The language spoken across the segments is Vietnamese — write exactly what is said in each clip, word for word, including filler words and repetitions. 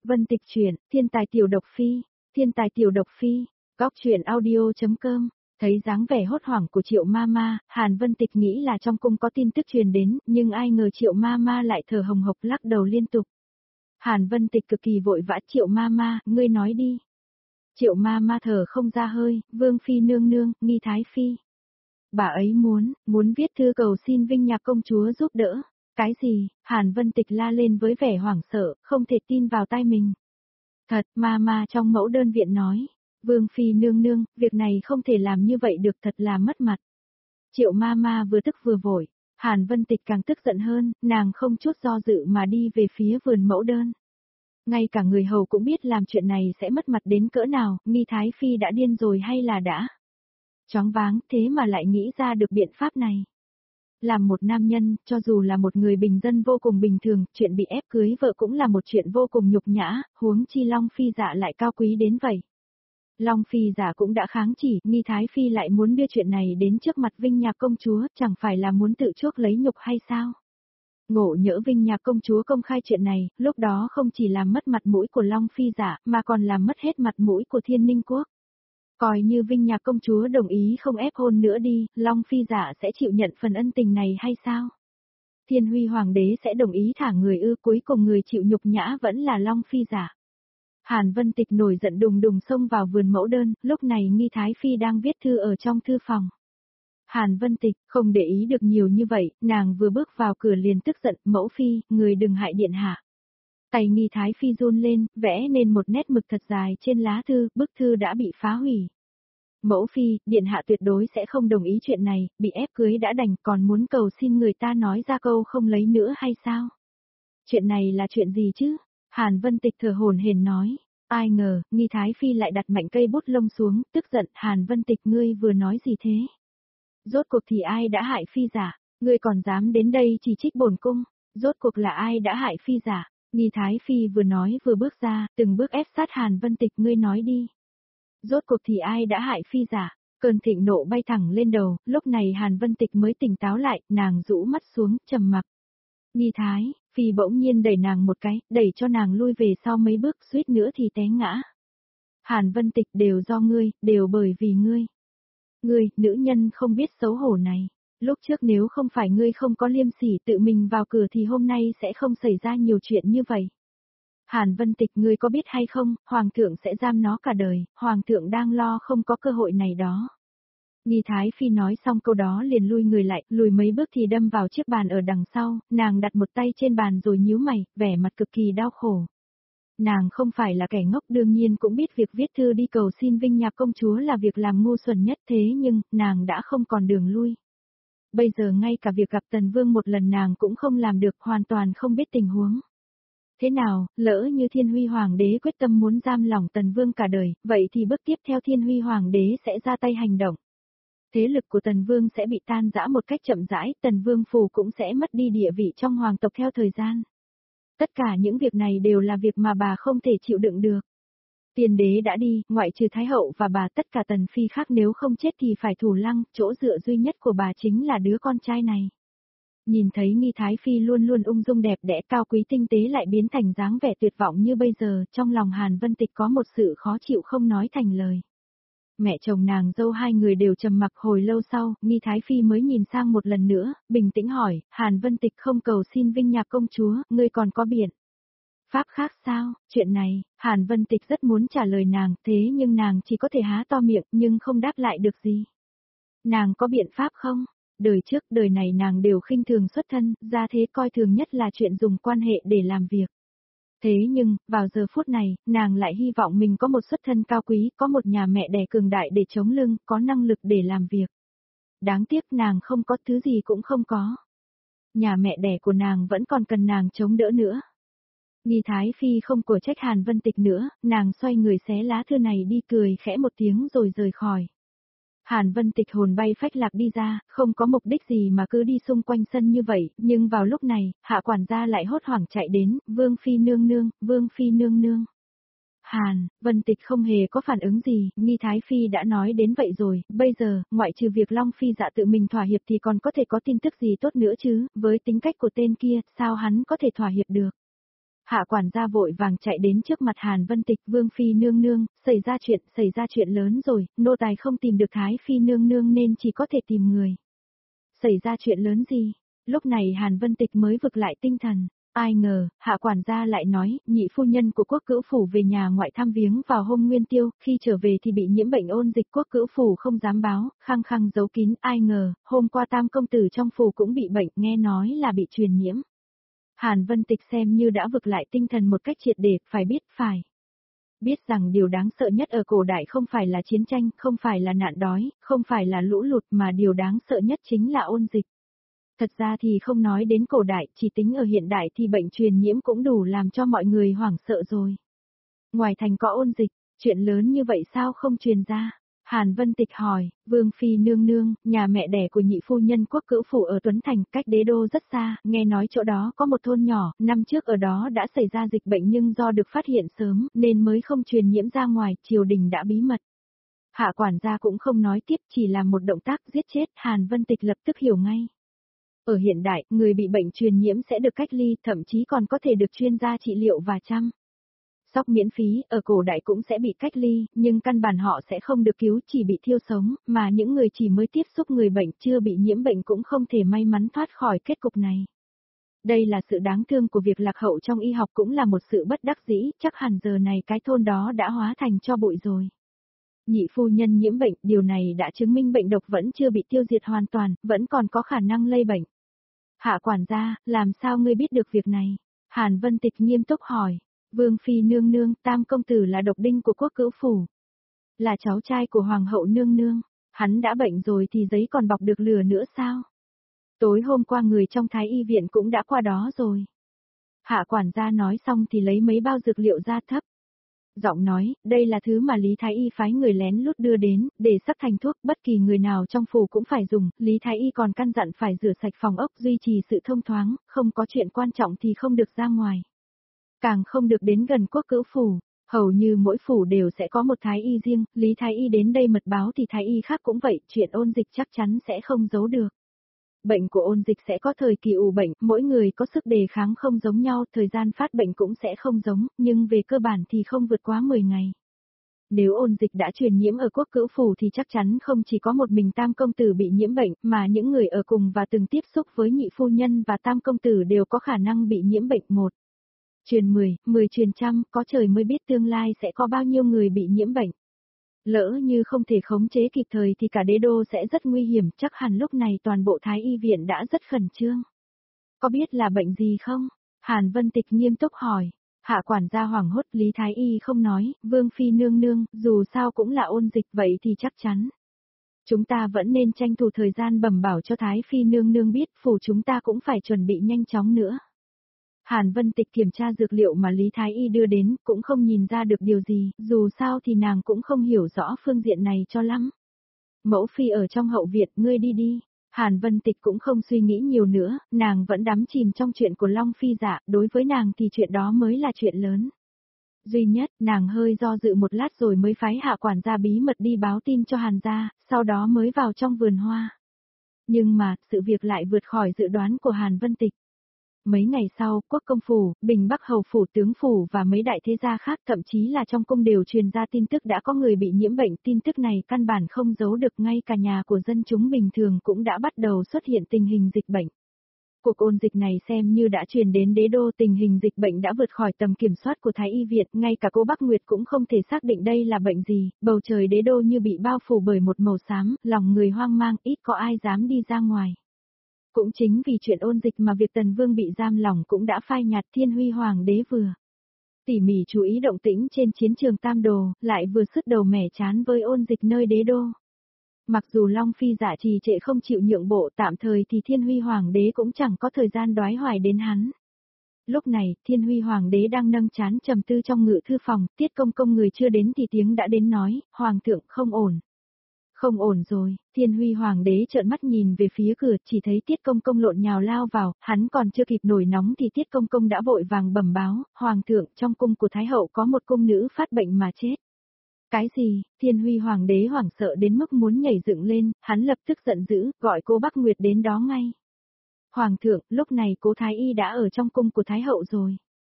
Vân Tịch truyện, Thiên tài tiểu độc phi, Thiên tài tiểu độc phi, góc truyện audio.com. Thấy dáng vẻ hốt hoảng của Triệu Mama, Hàn Vân Tịch nghĩ là trong cung có tin tức truyền đến, nhưng ai ngờ Triệu Mama lại thở hồng hộc lắc đầu liên tục. Hàn Vân Tịch cực kỳ vội vã, Triệu Mama, ngươi nói đi. Triệu Mama thở không ra hơi, Vương Phi nương nương, Nghi Thái Phi. Bà ấy muốn, muốn viết thư cầu xin Vinh Nhạc công chúa giúp đỡ. Cái gì? Hàn Vân Tịch la lên với vẻ hoảng sợ, không thể tin vào tai mình. Thật, Mama trong mẫu đơn viện nói. Vương Phi nương nương, việc này không thể làm như vậy được, thật là mất mặt. Triệu Mama vừa tức vừa vội. Hàn Vân Tịch càng tức giận hơn, nàng không chút do dự mà đi về phía vườn mẫu đơn. Ngay cả người hầu cũng biết làm chuyện này sẽ mất mặt đến cỡ nào, Nghi Thái Phi đã điên rồi hay là đã choáng váng, thế mà lại nghĩ ra được biện pháp này. Làm một nam nhân, cho dù là một người bình dân vô cùng bình thường, chuyện bị ép cưới vợ cũng là một chuyện vô cùng nhục nhã, huống chi Long Phi Dạ lại cao quý đến vậy. Long Phi Dạ cũng đã kháng chỉ, Nghi Thái Phi lại muốn đưa chuyện này đến trước mặt Vinh Nhạc công chúa, chẳng phải là muốn tự chuốc lấy nhục hay sao? Ngộ nhỡ Vinh Nhạc công chúa công khai chuyện này, lúc đó không chỉ làm mất mặt mũi của Long Phi Dạ, mà còn làm mất hết mặt mũi của Thiên Ninh Quốc. Coi như Vinh Nhạc công chúa đồng ý không ép hôn nữa đi, Long Phi Dạ sẽ chịu nhận phần ân tình này hay sao? Thiên Huy Hoàng đế sẽ đồng ý thả người ư, cuối cùng người chịu nhục nhã vẫn là Long Phi Dạ. Hàn Vân Tịch nổi giận đùng đùng xông vào vườn mẫu đơn, lúc này Nghi Thái Phi đang viết thư ở trong thư phòng. Hàn Vân Tịch không để ý được nhiều như vậy, nàng vừa bước vào cửa liền tức giận, mẫu phi, người đừng hại điện hạ. Tay Nghi Thái Phi run lên, vẽ nên một nét mực thật dài trên lá thư, bức thư đã bị phá hủy. Mẫu phi, điện hạ tuyệt đối sẽ không đồng ý chuyện này, bị ép cưới đã đành, còn muốn cầu xin người ta nói ra câu không lấy nữa hay sao? Chuyện này là chuyện gì chứ? Hàn Vân Tịch thở hổn hển nói. Ai ngờ, Nghi Thái Phi lại đặt mạnh cây bút lông xuống, tức giận, Hàn Vân Tịch ngươi vừa nói gì thế? Rốt cuộc thì ai đã hại Phi giả? Ngươi còn dám đến đây chỉ trích bổn cung? Rốt cuộc là ai đã hại Phi giả? Nghi Thái Phi vừa nói vừa bước ra, từng bước ép sát Hàn Vân Tịch, ngươi nói đi. Rốt cuộc thì ai đã hại Phi giả? Cơn thịnh nộ bay thẳng lên đầu, lúc này Hàn Vân Tịch mới tỉnh táo lại, nàng rũ mắt xuống, trầm mặc. Nghi Thái Phi bỗng nhiên đẩy nàng một cái, đẩy cho nàng lui về sau mấy bước, suýt nữa thì té ngã. Hàn Vân Tịch, đều do ngươi, đều bởi vì ngươi. Ngươi, nữ nhân không biết xấu hổ này. Lúc trước nếu không phải ngươi không có liêm sỉ tự mình vào cửa thì hôm nay sẽ không xảy ra nhiều chuyện như vậy. Hàn Vân Tịch, ngươi có biết hay không, Hoàng thượng sẽ giam nó cả đời, Hoàng thượng đang lo không có cơ hội này đó. Nghi Thái Phi nói xong câu đó liền lui người lại, lùi mấy bước thì đâm vào chiếc bàn ở đằng sau, nàng đặt một tay trên bàn rồi nhíu mày, vẻ mặt cực kỳ đau khổ. Nàng không phải là kẻ ngốc, đương nhiên cũng biết việc viết thư đi cầu xin Vinh Nhạc công chúa là việc làm ngu xuẩn nhất, thế nhưng, nàng đã không còn đường lui. Bây giờ ngay cả việc gặp Tần Vương một lần nàng cũng không làm được, hoàn toàn không biết tình huống. Thế nào, lỡ như Thiên Huy Hoàng đế quyết tâm muốn giam lỏng Tần Vương cả đời, vậy thì bước tiếp theo Thiên Huy Hoàng đế sẽ ra tay hành động. Thế lực của Tần Vương sẽ bị tan rã một cách chậm rãi, Tần Vương phủ cũng sẽ mất đi địa vị trong hoàng tộc theo thời gian. Tất cả những việc này đều là việc mà bà không thể chịu đựng được. Tiền đế đã đi, ngoại trừ Thái hậu và bà, tất cả tần phi khác nếu không chết thì phải thủ lăng, chỗ dựa duy nhất của bà chính là đứa con trai này. Nhìn thấy Nghi Thái Phi luôn luôn ung dung đẹp đẽ cao quý tinh tế lại biến thành dáng vẻ tuyệt vọng như bây giờ, trong lòng Hàn Vân Tịch có một sự khó chịu không nói thành lời. Mẹ chồng nàng dâu hai người đều trầm mặc, hồi lâu sau, Nghi Thái Phi mới nhìn sang một lần nữa, bình tĩnh hỏi, Hàn Vân Tịch không cầu xin Vinh Nhạc công chúa, ngươi còn có biện pháp khác sao? Chuyện này, Hàn Vân Tịch rất muốn trả lời nàng, thế nhưng nàng chỉ có thể há to miệng, nhưng không đáp lại được gì. Nàng có biện pháp không? Đời trước, đời này nàng đều khinh thường xuất thân, ra thế coi thường nhất là chuyện dùng quan hệ để làm việc. Thế nhưng, vào giờ phút này, nàng lại hy vọng mình có một xuất thân cao quý, có một nhà mẹ đẻ cường đại để chống lưng, có năng lực để làm việc. Đáng tiếc nàng không có, thứ gì cũng không có. Nhà mẹ đẻ của nàng vẫn còn cần nàng chống đỡ nữa. Nghi Thái Phi không của trách Hàn Vân Tịch nữa, nàng xoay người xé lá thư này đi, cười khẽ một tiếng rồi rời khỏi. Hàn Vân Tịch hồn bay phách lạc đi ra, không có mục đích gì mà cứ đi xung quanh sân như vậy, nhưng vào lúc này, hạ quản gia lại hốt hoảng chạy đến, Vương Phi nương nương, Vương Phi nương nương. Hàn, Vân Tịch không hề có phản ứng gì, Nghi Thái Phi đã nói đến vậy rồi, bây giờ, ngoại trừ việc Long Phi Dạ tự mình thỏa hiệp thì còn có thể có tin tức gì tốt nữa chứ, với tính cách của tên kia, sao hắn có thể thỏa hiệp được. Hạ quản gia vội vàng chạy đến trước mặt Hàn Vân Tịch, Vương Phi nương nương, xảy ra chuyện, xảy ra chuyện lớn rồi, nô tài không tìm được Thái Phi nương nương nên chỉ có thể tìm người. Xảy ra chuyện lớn gì? Lúc này Hàn Vân Tịch mới vực lại tinh thần. Ai ngờ, hạ quản gia lại nói, nhị phu nhân của quốc cữu phủ về nhà ngoại thăm viếng vào hôm nguyên tiêu, khi trở về thì bị nhiễm bệnh ôn dịch, quốc cữu phủ không dám báo, khăng khăng giấu kín, ai ngờ, hôm qua tam công tử trong phủ cũng bị bệnh, nghe nói là bị truyền nhiễm. Hàn Vân Tịch xem như đã vực lại tinh thần một cách triệt để, phải biết, phải. Biết rằng điều đáng sợ nhất ở cổ đại không phải là chiến tranh, không phải là nạn đói, không phải là lũ lụt mà điều đáng sợ nhất chính là ôn dịch. Thật ra thì không nói đến cổ đại, chỉ tính ở hiện đại thì bệnh truyền nhiễm cũng đủ làm cho mọi người hoảng sợ rồi. Ngoài thành có ôn dịch, chuyện lớn như vậy sao không truyền ra? Hàn Vân Tịch hỏi, Vương Phi nương nương, nhà mẹ đẻ của nhị phu nhân quốc cữu phủ ở Tuấn Thành, cách đế đô rất xa, nghe nói chỗ đó có một thôn nhỏ, năm trước ở đó đã xảy ra dịch bệnh nhưng do được phát hiện sớm nên mới không truyền nhiễm ra ngoài, triều đình đã bí mật. Hạ quản gia cũng không nói tiếp, chỉ làm một động tác giết chết, Hàn Vân Tịch lập tức hiểu ngay. Ở hiện đại, người bị bệnh truyền nhiễm sẽ được cách ly, thậm chí còn có thể được chuyên gia trị liệu và chăm sóc miễn phí, ở cổ đại cũng sẽ bị cách ly, nhưng căn bản họ sẽ không được cứu, chỉ bị thiêu sống, mà những người chỉ mới tiếp xúc người bệnh chưa bị nhiễm bệnh cũng không thể may mắn thoát khỏi kết cục này. Đây là sự đáng thương của việc lạc hậu trong y học, cũng là một sự bất đắc dĩ, chắc hẳn giờ này cái thôn đó đã hóa thành tro bụi rồi. Nhị phu nhân nhiễm bệnh, điều này đã chứng minh bệnh độc vẫn chưa bị tiêu diệt hoàn toàn, vẫn còn có khả năng lây bệnh. Hạ quản gia, làm sao ngươi biết được việc này? Hàn Vân Tịch nghiêm túc hỏi. Vương Phi nương nương, tam công tử là độc đinh của quốc cữu phủ. Là cháu trai của hoàng hậu nương nương. Hắn đã bệnh rồi thì giấy còn bọc được lửa nữa sao? Tối hôm qua người trong thái y viện cũng đã qua đó rồi. Hạ quản gia nói xong thì lấy mấy bao dược liệu ra thấp giọng nói, đây là thứ mà Lý Thái Y phái người lén lút đưa đến, để sắc thành thuốc, bất kỳ người nào trong phủ cũng phải dùng, Lý Thái Y còn căn dặn phải rửa sạch phòng ốc, duy trì sự thông thoáng, không có chuyện quan trọng thì không được ra ngoài. Càng không được đến gần quốc cữu phủ, hầu như mỗi phủ đều sẽ có một Thái Y riêng, Lý Thái Y đến đây mật báo thì Thái Y khác cũng vậy, chuyện ôn dịch chắc chắn sẽ không giấu được. Bệnh của ôn dịch sẽ có thời kỳ ủ bệnh, mỗi người có sức đề kháng không giống nhau, thời gian phát bệnh cũng sẽ không giống, nhưng về cơ bản thì không vượt quá mười ngày. Nếu ôn dịch đã truyền nhiễm ở quốc cữu phủ thì chắc chắn không chỉ có một mình tam công tử bị nhiễm bệnh, mà những người ở cùng và từng tiếp xúc với nhị phu nhân và tam công tử đều có khả năng bị nhiễm bệnh. Một truyền mười, mười truyền trăm, có trời mới biết tương lai sẽ có bao nhiêu người bị nhiễm bệnh. Lỡ như không thể khống chế kịp thời thì cả đế đô sẽ rất nguy hiểm, chắc hẳn lúc này toàn bộ Thái Y viện đã rất khẩn trương. Có biết là bệnh gì không? Hàn Vân Tịch nghiêm túc hỏi. Hạ quản gia hoảng hốt, Lý Thái Y không nói, Vương Phi nương nương, dù sao cũng là ôn dịch vậy thì chắc chắn. Chúng ta vẫn nên tranh thủ thời gian bẩm bảo cho Thái Phi nương nương biết, phủ chúng ta cũng phải chuẩn bị nhanh chóng nữa. Hàn Vân Tịch kiểm tra dược liệu mà Lý Thái Y đưa đến, cũng không nhìn ra được điều gì, dù sao thì nàng cũng không hiểu rõ phương diện này cho lắm. Mẫu phi ở trong hậu viện, ngươi đi đi. Hàn Vân Tịch cũng không suy nghĩ nhiều nữa, nàng vẫn đắm chìm trong chuyện của Long Phi dạ, đối với nàng thì chuyện đó mới là chuyện lớn. Duy nhất, nàng hơi do dự một lát rồi mới phái hạ quản gia bí mật đi báo tin cho Hàn gia, sau đó mới vào trong vườn hoa. Nhưng mà, sự việc lại vượt khỏi dự đoán của Hàn Vân Tịch. Mấy ngày sau, quốc công phủ, Bình Bắc hầu phủ, tướng phủ và mấy đại thế gia khác, thậm chí là trong cung đều truyền ra tin tức đã có người bị nhiễm bệnh. Tin tức này căn bản không giấu được, ngay cả nhà của dân chúng bình thường cũng đã bắt đầu xuất hiện tình hình dịch bệnh. Cuộc ôn dịch này xem như đã truyền đến đế đô, tình hình dịch bệnh đã vượt khỏi tầm kiểm soát của Thái Y Viện, ngay cả cô Bắc Nguyệt cũng không thể xác định đây là bệnh gì, bầu trời đế đô như bị bao phủ bởi một màu xám, lòng người hoang mang, ít có ai dám đi ra ngoài. Cũng chính vì chuyện ôn dịch mà việc Tần Vương bị giam lỏng cũng đã phai nhạt. Thiên Huy Hoàng đế vừa tỉ mỉ chú ý động tĩnh trên chiến trường Tam Đồ, lại vừa sứt đầu mẻ chán với ôn dịch nơi đế đô. Mặc dù Long Phi dạ trì trệ không chịu nhượng bộ, tạm thời thì Thiên Huy Hoàng đế cũng chẳng có thời gian đoái hoài đến hắn. Lúc này, Thiên Huy Hoàng đế đang nâng chán trầm tư trong ngự thư phòng, Tiết Công Công người chưa đến thì tiếng đã đến nói, Hoàng thượng không ổn. Không ổn rồi, Thiên Huy Hoàng đế trợn mắt nhìn về phía cửa, chỉ thấy Tiết Công Công lộn nhào lao vào, hắn còn chưa kịp nổi nóng thì Tiết Công Công đã vội vàng bẩm báo, Hoàng thượng, trong cung của Thái hậu có một cung nữ phát bệnh mà chết. Cái gì? Thiên Huy Hoàng đế hoảng sợ đến mức muốn nhảy dựng lên, hắn lập tức giận dữ, gọi cô Bắc Nguyệt đến đó ngay. Hoàng thượng, lúc này cố Thái Y đã ở trong cung của Thái hậu rồi.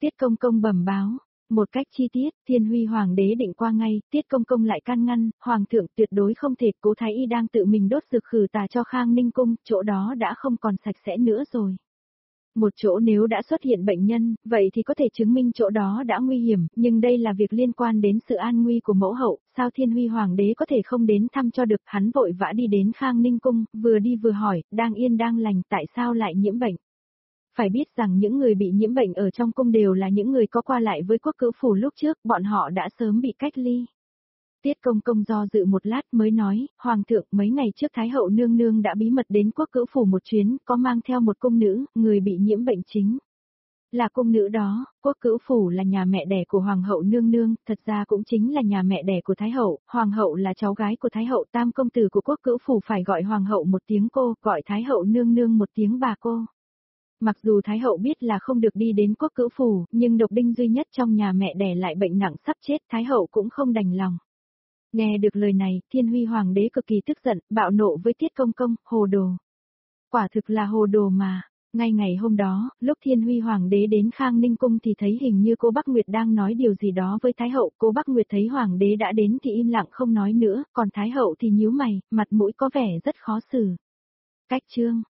Tiết Công Công bẩm báo, một cách chi tiết, Thiên Huy Hoàng đế định qua ngay, Tiết Công Công lại can ngăn, Hoàng thượng tuyệt đối không thể, Cố Thái Y đang tự mình đốt dược khử tà cho Khang Ninh Cung, chỗ đó đã không còn sạch sẽ nữa rồi. Một chỗ nếu đã xuất hiện bệnh nhân, vậy thì có thể chứng minh chỗ đó đã nguy hiểm, nhưng đây là việc liên quan đến sự an nguy của mẫu hậu, sao Thiên Huy Hoàng đế có thể không đến thăm cho được, hắn vội vã đi đến Khang Ninh Cung, vừa đi vừa hỏi, đang yên đang lành, tại sao lại nhiễm bệnh? Phải biết rằng những người bị nhiễm bệnh ở trong cung đều là những người có qua lại với quốc cữu phủ lúc trước, bọn họ đã sớm bị cách ly. Tiết Công Công do dự một lát mới nói, Hoàng thượng mấy ngày trước Thái hậu nương nương đã bí mật đến quốc cữu phủ một chuyến, có mang theo một cung nữ, người bị nhiễm bệnh chính. Là cung nữ đó, quốc cữu phủ là nhà mẹ đẻ của Hoàng hậu nương nương, thật ra cũng chính là nhà mẹ đẻ của Thái hậu, Hoàng hậu là cháu gái của Thái hậu, tam công tử của quốc cữu phủ phải gọi Hoàng hậu một tiếng cô, gọi Thái hậu nương nương một tiếng bà cô. Mặc dù Thái hậu biết là không được đi đến quốc cữu phủ, nhưng độc đinh duy nhất trong nhà mẹ đẻ lại bệnh nặng sắp chết, Thái hậu cũng không đành lòng. Nghe được lời này, Thiên Huy Hoàng đế cực kỳ tức giận, bạo nộ với Tiết Công Công, hồ đồ. Quả thực là hồ đồ mà. Ngay ngày hôm đó, lúc Thiên Huy Hoàng đế đến Khang Ninh Cung thì thấy hình như cô Bắc Nguyệt đang nói điều gì đó với Thái hậu, cô Bắc Nguyệt thấy Hoàng đế đã đến thì im lặng không nói nữa, còn Thái hậu thì nhíu mày, mặt mũi có vẻ rất khó xử. Cách chương